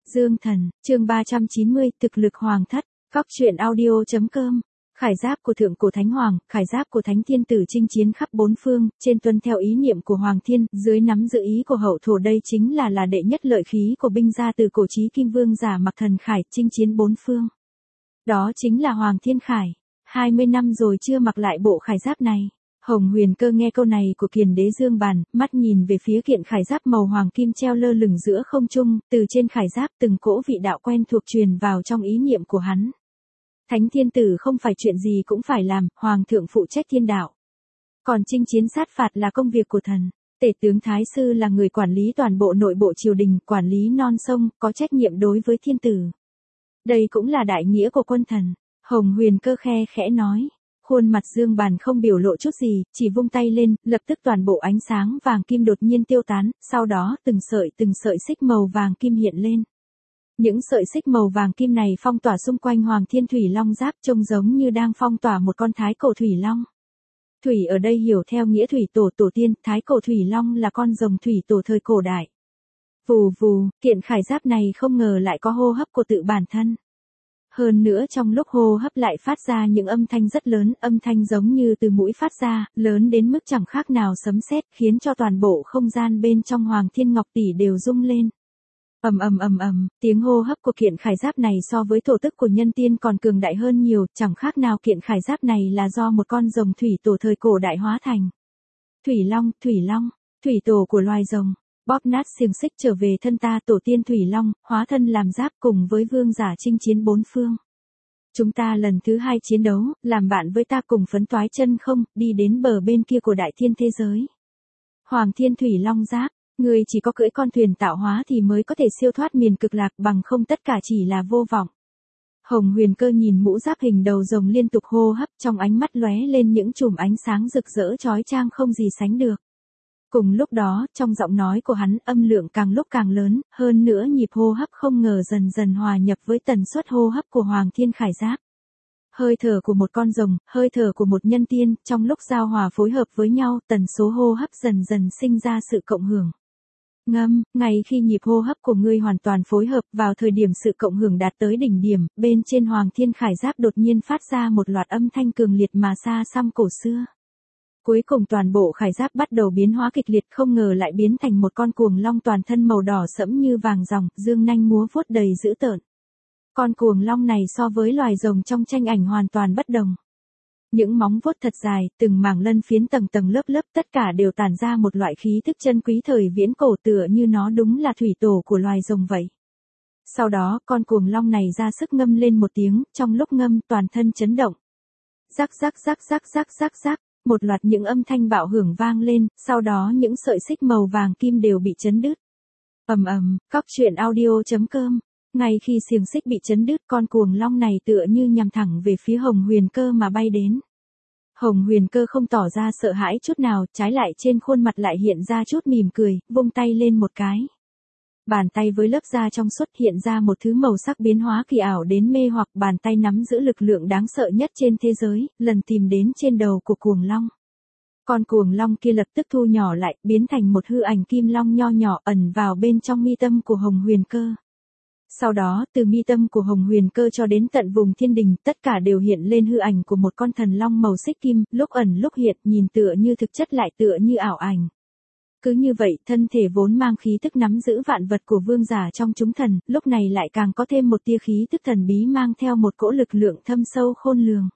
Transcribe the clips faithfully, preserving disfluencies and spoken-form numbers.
Dương Thần, chương ba trăm chín mươi, thực lực hoàng thất, Cóc truyện audio chấm com. Khải giáp của thượng cổ thánh hoàng, khải giáp của thánh thiên tử chinh chiến khắp bốn phương, trên tuân theo ý niệm của hoàng thiên, dưới nắm giữ ý của hậu thổ, đây chính là là đệ nhất lợi khí của binh gia từ cổ chí kim vương giả mặc thần khải, chinh chiến bốn phương. Đó chính là Hoàng Thiên Khải. hai mươi năm rồi chưa mặc lại bộ khải giáp này. Hồng Huyền Cơ nghe câu này của Kiền Đế Dương Bàn, mắt nhìn về phía kiện khải giáp màu hoàng kim treo lơ lửng giữa không trung, từ trên khải giáp từng cỗ vị đạo quen thuộc truyền vào trong ý niệm của hắn. Thánh thiên tử không phải chuyện gì cũng phải làm, hoàng thượng phụ trách thiên đạo. Còn chinh chiến sát phạt là công việc của thần. Tể tướng Thái Sư là người quản lý toàn bộ nội bộ triều đình, quản lý non sông, có trách nhiệm đối với thiên tử. Đây cũng là đại nghĩa của quân thần. Hồng Huyền Cơ khe khẽ nói. Khuôn mặt Dương Bàn không biểu lộ chút gì, chỉ vung tay lên, lập tức toàn bộ ánh sáng vàng kim đột nhiên tiêu tán, sau đó từng sợi từng sợi xích màu vàng kim hiện lên. Những sợi xích màu vàng kim này phong tỏa xung quanh Hoàng Thiên Thủy Long giáp, trông giống như đang phong tỏa một con thái cổ thủy long. Thủy ở đây hiểu theo nghĩa thủy tổ tổ tiên, thái cổ thủy long là con rồng thủy tổ thời cổ đại. Vù vù, kiện khải giáp này không ngờ lại có hô hấp của tự bản thân. Hơn nữa trong lúc hô hấp lại phát ra những âm thanh rất lớn, âm thanh giống như từ mũi phát ra, lớn đến mức chẳng khác nào sấm sét, khiến cho toàn bộ không gian bên trong Hoàng Thiên Ngọc Tỷ đều rung lên. Ầm ầm ầm ầm, tiếng hô hấp của kiện khải giáp này so với thổ tức của nhân tiên còn cường đại hơn nhiều, chẳng khác nào kiện khải giáp này là do một con rồng thủy tổ thời cổ đại hóa thành. Thủy Long, Thủy Long, thủy tổ của loài rồng. Bóp nát xiềng xích trở về thân ta, tổ tiên Thủy Long, hóa thân làm giáp cùng với vương giả chinh chiến bốn phương. Chúng ta lần thứ hai chiến đấu, làm bạn với ta cùng phấn toái chân không, đi đến bờ bên kia của đại thiên thế giới. Hoàng Thiên Thủy Long giáp, người chỉ có cưỡi con thuyền tạo hóa thì mới có thể siêu thoát miền cực lạc, bằng không tất cả chỉ là vô vọng. Hồng Huyền Cơ nhìn mũ giáp hình đầu rồng liên tục hô hấp, trong ánh mắt lóe lên những chùm ánh sáng rực rỡ chói chang không gì sánh được. Cùng lúc đó, trong giọng nói của hắn âm lượng càng lúc càng lớn, hơn nữa nhịp hô hấp không ngờ dần dần hòa nhập với tần suất hô hấp của Hoàng Thiên Khải Giáp. Hơi thở của một con rồng, hơi thở của một nhân tiên, trong lúc giao hòa phối hợp với nhau, tần số hô hấp dần dần sinh ra sự cộng hưởng. Ngâm, ngay khi nhịp hô hấp của ngươi hoàn toàn phối hợp, vào thời điểm sự cộng hưởng đạt tới đỉnh điểm, bên trên Hoàng Thiên Khải Giáp đột nhiên phát ra một loạt âm thanh cường liệt mà xa xăm cổ xưa. Cuối cùng toàn bộ khải giáp bắt đầu biến hóa kịch liệt, không ngờ lại biến thành một con cuồng long toàn thân màu đỏ sẫm như vàng ròng, dương nanh múa vuốt đầy dữ tợn. Con cuồng long này so với loài rồng trong tranh ảnh hoàn toàn bất đồng. Những móng vuốt thật dài, từng mảng lân phiến tầng tầng lớp lớp, tất cả đều tản ra một loại khí thức chân quý thời viễn cổ, tựa như nó đúng là thủy tổ của loài rồng vậy. Sau đó, con cuồng long này ra sức ngâm lên một tiếng, trong lúc ngâm toàn thân chấn động. Rắc rắc rắc rắc rắc rắc rắc. Một loạt những âm thanh bạo hưởng vang lên, sau đó những sợi xích màu vàng kim đều bị chấn đứt. Ầm ầm, Cóc truyện audio chấm com. Ngay khi xiềng xích bị chấn đứt, con cuồng long này tựa như nhằm thẳng về phía Hồng Huyền Cơ mà bay đến. Hồng Huyền Cơ không tỏ ra sợ hãi chút nào, trái lại trên khuôn mặt lại hiện ra chút mỉm cười, vung tay lên một cái. Bàn tay với lớp da trong suốt hiện ra một thứ màu sắc biến hóa kỳ ảo đến mê hoặc, bàn tay nắm giữ lực lượng đáng sợ nhất trên thế giới, lần tìm đến trên đầu của cuồng long. Con cuồng long kia lập tức thu nhỏ lại, biến thành một hư ảnh kim long nho nhỏ ẩn vào bên trong mi tâm của Hồng Huyền Cơ. Sau đó, từ mi tâm của Hồng Huyền Cơ cho đến tận vùng thiên đình, tất cả đều hiện lên hư ảnh của một con thần long màu xích kim, lúc ẩn lúc hiện, nhìn tựa như thực chất lại tựa như ảo ảnh. Cứ như vậy, thân thể vốn mang khí tức nắm giữ vạn vật của vương giả trong chúng thần, lúc này lại càng có thêm một tia khí tức thần bí mang theo một cỗ lực lượng thâm sâu khôn lường.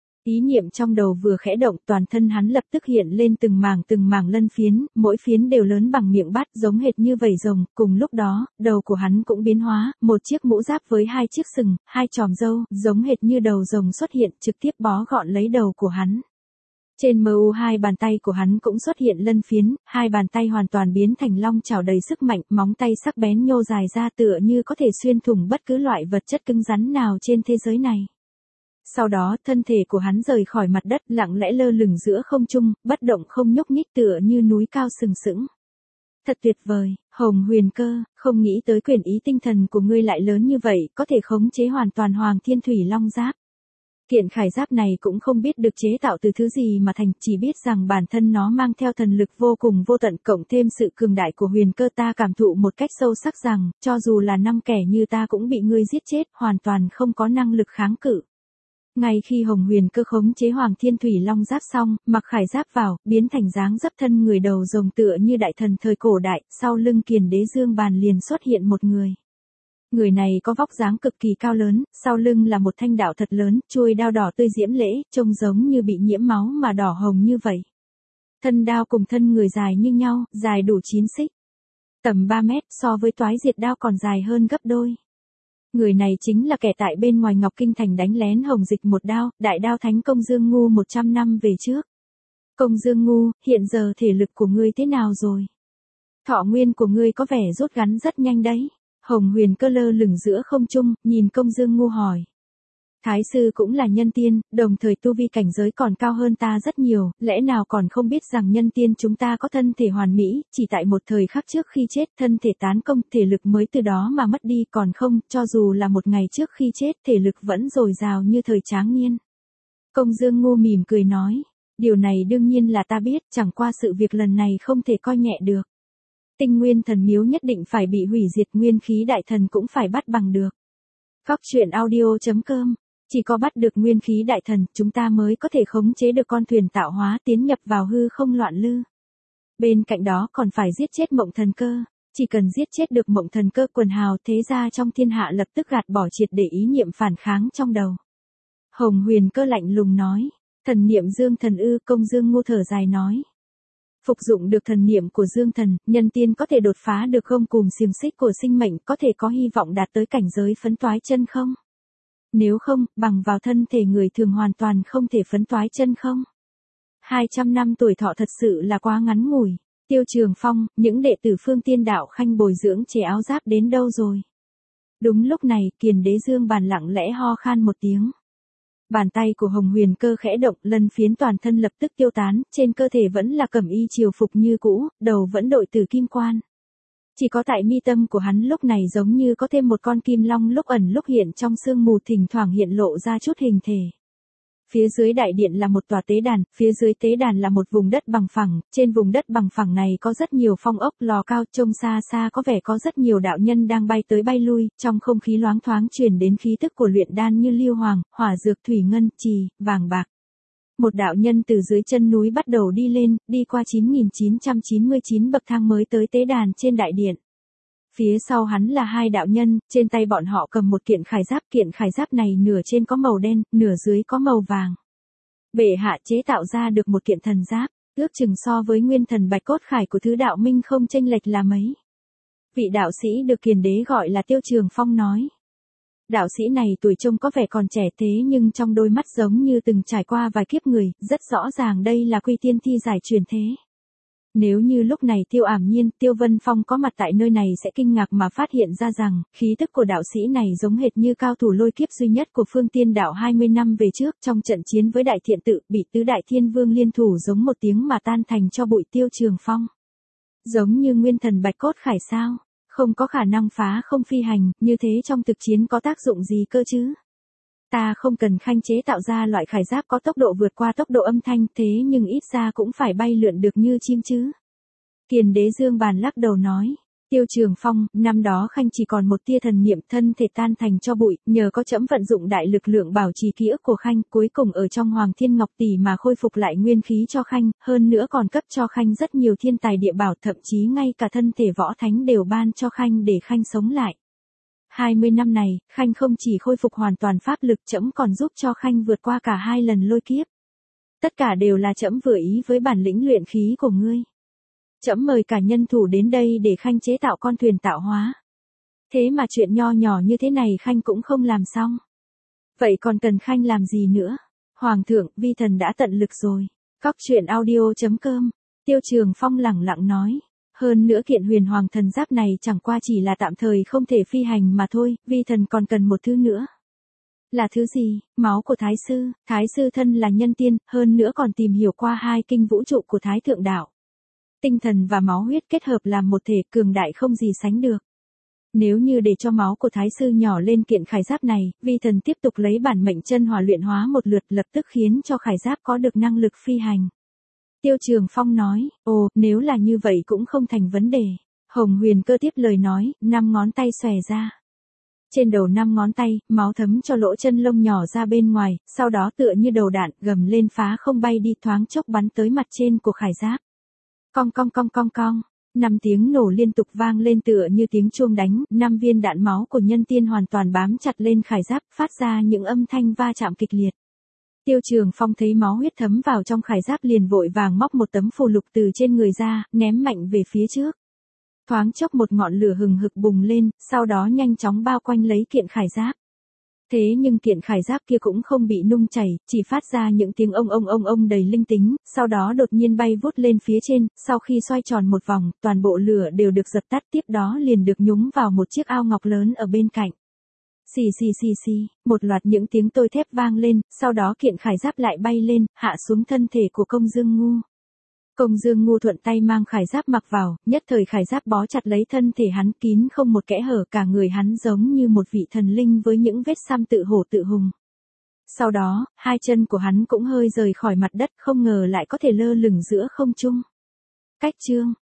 Ý niệm trong đầu vừa khẽ động, toàn thân hắn lập tức hiện lên từng mảng từng mảng lân phiến, mỗi phiến đều lớn bằng miệng bát, giống hệt như vảy rồng. Cùng lúc đó, đầu của hắn cũng biến hóa, một chiếc mũ giáp với hai chiếc sừng, hai chòm râu, giống hệt như đầu rồng xuất hiện, trực tiếp bó gọn lấy đầu của hắn. Trên mờ u hai bàn tay của hắn cũng xuất hiện lân phiến, hai bàn tay hoàn toàn biến thành long chảo đầy sức mạnh, móng tay sắc bén nhô dài ra tựa như có thể xuyên thủng bất cứ loại vật chất cứng rắn nào trên thế giới này. Sau đó, thân thể của hắn rời khỏi mặt đất, lặng lẽ lơ lửng giữa không trung, bất động không nhúc nhích tựa như núi cao sừng sững. Thật tuyệt vời, Hồng Huyền Cơ, không nghĩ tới quyền ý tinh thần của ngươi lại lớn như vậy, có thể khống chế hoàn toàn Hoàng Thiên Thủy Long Giáp. Kiện khải giáp này cũng không biết được chế tạo từ thứ gì mà thành, chỉ biết rằng bản thân nó mang theo thần lực vô cùng vô tận cộng thêm sự cường đại của huyền cơ. Ta cảm thụ một cách sâu sắc rằng, cho dù là năm kẻ như ta cũng bị ngươi giết chết, hoàn toàn không có năng lực kháng cự. Ngay khi Hồng Huyền Cơ khống chế Hoàng Thiên Thủy Long giáp xong, mặc khải giáp vào, biến thành dáng dấp thân người đầu rồng tựa như đại thần thời cổ đại, sau lưng Kiền Đế Dương Bàn liền xuất hiện một người. Người này có vóc dáng cực kỳ cao lớn, sau lưng là một thanh đạo thật lớn, chuôi đao đỏ tươi diễm lễ, trông giống như bị nhiễm máu mà đỏ hồng như vậy. Thân đao cùng thân người dài như nhau, dài đủ chín xích. Tầm ba mét, so với Toái Diệt đao còn dài hơn gấp đôi. Người này chính là kẻ tại bên ngoài Ngọc Kinh Thành đánh lén Hồng Dịch một đao, đại đao thánh công Dương Ngu một trăm năm về trước. Công Dương Ngu, hiện giờ thể lực của ngươi thế nào rồi? Thọ nguyên của ngươi có vẻ rút ngắn rất nhanh đấy. Hồng Huyền Cơ lơ lửng giữa không trung, nhìn Công Dương Ngu hỏi. Thái sư cũng là nhân tiên, đồng thời tu vi cảnh giới còn cao hơn ta rất nhiều, lẽ nào còn không biết rằng nhân tiên chúng ta có thân thể hoàn mỹ, chỉ tại một thời khắc trước khi chết thân thể tán công, thể lực mới từ đó mà mất đi, còn không, cho dù là một ngày trước khi chết thể lực vẫn dồi dào như thời tráng niên. Công Dương Ngu mỉm cười nói, điều này đương nhiên là ta biết, chẳng qua sự việc lần này không thể coi nhẹ được. Tinh nguyên thần miếu nhất định phải bị hủy diệt, nguyên khí đại thần cũng phải bắt bằng được. Cóc truyện audio chấm com. Chỉ có bắt được nguyên khí đại thần, chúng ta mới có thể khống chế được con thuyền tạo hóa tiến nhập vào hư không loạn lư. Bên cạnh đó còn phải giết chết Mộng Thần Cơ. Chỉ cần giết chết được Mộng Thần Cơ, quần hào thế gia trong thiên hạ lập tức gạt bỏ triệt để ý niệm phản kháng trong đầu. Hồng Huyền Cơ lạnh lùng nói. Thần niệm Dương Thần ư? Công Dương Ngu thở dài nói. Phục dụng được thần niệm của Dương Thần, nhân tiên có thể đột phá được gông cùm xiềng xích của sinh mệnh, có thể có hy vọng đạt tới cảnh giới phấn toái chân không? Nếu không, bằng vào thân thể người thường hoàn toàn không thể phấn toái chân không? hai trăm năm tuổi thọ thật sự là quá ngắn ngủi. Tiêu Trường Phong, những đệ tử Phương Tiên Đạo Khanh bồi dưỡng chế áo giáp đến đâu rồi? Đúng lúc này, Kiền Đế Dương Bàn lặng lẽ ho khan một tiếng. Bàn tay của Hồng Huyền Cơ khẽ động, lân phiến toàn thân lập tức tiêu tán, trên cơ thể vẫn là cẩm y triều phục như cũ, đầu vẫn đội tử kim quan. Chỉ có tại mi tâm của hắn lúc này giống như có thêm một con kim long lúc ẩn lúc hiện trong sương mù, thỉnh thoảng hiện lộ ra chút hình thể. Phía dưới đại điện là một tòa tế đàn, phía dưới tế đàn là một vùng đất bằng phẳng, trên vùng đất bằng phẳng này có rất nhiều phong ốc lò cao, trông xa xa có vẻ có rất nhiều đạo nhân đang bay tới bay lui, trong không khí loáng thoáng truyền đến khí tức của luyện đan như lưu hoàng, hỏa dược, thủy ngân, trì, vàng bạc. Một đạo nhân từ dưới chân núi bắt đầu đi lên, đi qua chín nghìn chín trăm chín mươi chín bậc thang mới tới tế đàn trên đại điện. Phía sau hắn là hai đạo nhân, trên tay bọn họ cầm một kiện khải giáp, kiện khải giáp này nửa trên có màu đen, nửa dưới có màu vàng. Bệ hạ chế tạo ra được một kiện thần giáp, ước chừng so với nguyên thần bạch cốt khải của thứ đạo minh không chênh lệch là mấy. Vị đạo sĩ được Kiền Đế gọi là Tiêu Trường Phong nói. Đạo sĩ này tuổi trông có vẻ còn trẻ thế nhưng trong đôi mắt giống như từng trải qua vài kiếp người, rất rõ ràng đây là Quy Tiên Thi giải truyền thế. Nếu như lúc này Tiêu Ảm Nhiên, Tiêu Vân Phong có mặt tại nơi này sẽ kinh ngạc mà phát hiện ra rằng, khí tức của đạo sĩ này giống hệt như cao thủ lôi kiếp duy nhất của Phương Tiên Đạo hai mươi năm về trước, trong trận chiến với Đại Thiện Tự, bị tứ đại thiên vương liên thủ giống một tiếng mà tan thành cho bụi. Tiêu Trường Phong. Giống như nguyên thần bạch cốt khải sao? Không có khả năng phá không phi hành, như thế trong thực chiến có tác dụng gì cơ chứ? Ta không cần khanh chế tạo ra loại khải giáp có tốc độ vượt qua tốc độ âm thanh, thế nhưng ít ra cũng phải bay lượn được như chim chứ. Kiền Đế Dương Bàn lắc đầu nói. Tiêu Trường Phong, năm đó khanh chỉ còn một tia thần niệm, thân thể tan thành cho bụi, nhờ có trẫm vận dụng đại lực lượng bảo trì ký ức của khanh, cuối cùng ở trong Hoàng Thiên Ngọc Tỷ mà khôi phục lại nguyên khí cho khanh, hơn nữa còn cấp cho khanh rất nhiều thiên tài địa bảo, thậm chí ngay cả thân thể võ thánh đều ban cho khanh để khanh sống lại. hai mươi năm này, khanh không chỉ khôi phục hoàn toàn pháp lực, trẫm còn giúp cho khanh vượt qua cả hai lần lôi kiếp. Tất cả đều là trẫm vừa ý với bản lĩnh luyện khí của ngươi. Trẫm mời cả nhân thủ đến đây để khanh chế tạo con thuyền tạo hóa. Thế mà chuyện nho nhỏ như thế này khanh cũng không làm xong. Vậy còn cần khanh làm gì nữa? Hoàng thượng, vi thần đã tận lực rồi. Cóc truyện audio chấm com. Tiêu Trường Phong lẳng lặng nói. Hơn nữa kiện huyền hoàng thần giáp này chẳng qua chỉ là tạm thời không thể phi hành mà thôi, vi thần còn cần một thứ nữa. Là thứ gì? Máu của Thái sư. Thái sư thân là nhân tiên, hơn nữa còn tìm hiểu qua hai kinh vũ trụ của Thái Thượng Đạo. Tinh thần và máu huyết kết hợp làm một thể, cường đại không gì sánh được. Nếu như để cho máu của thái sư nhỏ lên kiện khải giáp này, vi thần tiếp tục lấy bản mệnh chân hỏa luyện hóa một lượt lập tức khiến cho khải giáp có được năng lực phi hành. Tiêu Trường Phong nói, ồ, nếu là như vậy cũng không thành vấn đề. Hồng Huyền Cơ tiếp lời nói, năm ngón tay xòe ra. Trên đầu năm ngón tay, máu thấm cho lỗ chân lông nhỏ ra bên ngoài, sau đó tựa như đầu đạn gầm lên phá không bay đi, thoáng chốc bắn tới mặt trên của khải giáp. Cong cong cong cong cong, năm tiếng nổ liên tục vang lên tựa như tiếng chuông đánh, năm viên đạn máu của nhân tiên hoàn toàn bám chặt lên khải giáp, phát ra những âm thanh va chạm kịch liệt. Tiêu Trường Phong thấy máu huyết thấm vào trong khải giáp liền vội vàng móc một tấm phù lục từ trên người ra, ném mạnh về phía trước. Thoáng chốc một ngọn lửa hừng hực bùng lên, sau đó nhanh chóng bao quanh lấy kiện khải giáp. Thế nhưng kiện khải giáp kia cũng không bị nung chảy, chỉ phát ra những tiếng ông ông ông ông đầy linh tính, sau đó đột nhiên bay vút lên phía trên, sau khi xoay tròn một vòng, toàn bộ lửa đều được dập tắt, tiếp đó liền được nhúng vào một chiếc ao ngọc lớn ở bên cạnh. Xì xì xì xì, một loạt những tiếng tôi thép vang lên, sau đó kiện khải giáp lại bay lên, hạ xuống thân thể của Công Dương Ngu. Công Dương Ngu thuận tay mang khải giáp mặc vào, nhất thời khải giáp bó chặt lấy thân thể hắn kín không một kẽ hở, cả người hắn giống như một vị thần linh với những vết xăm tự hổ tự hùng. Sau đó, hai chân của hắn cũng hơi rời khỏi mặt đất, không ngờ lại có thể lơ lửng giữa không trung. Cách chương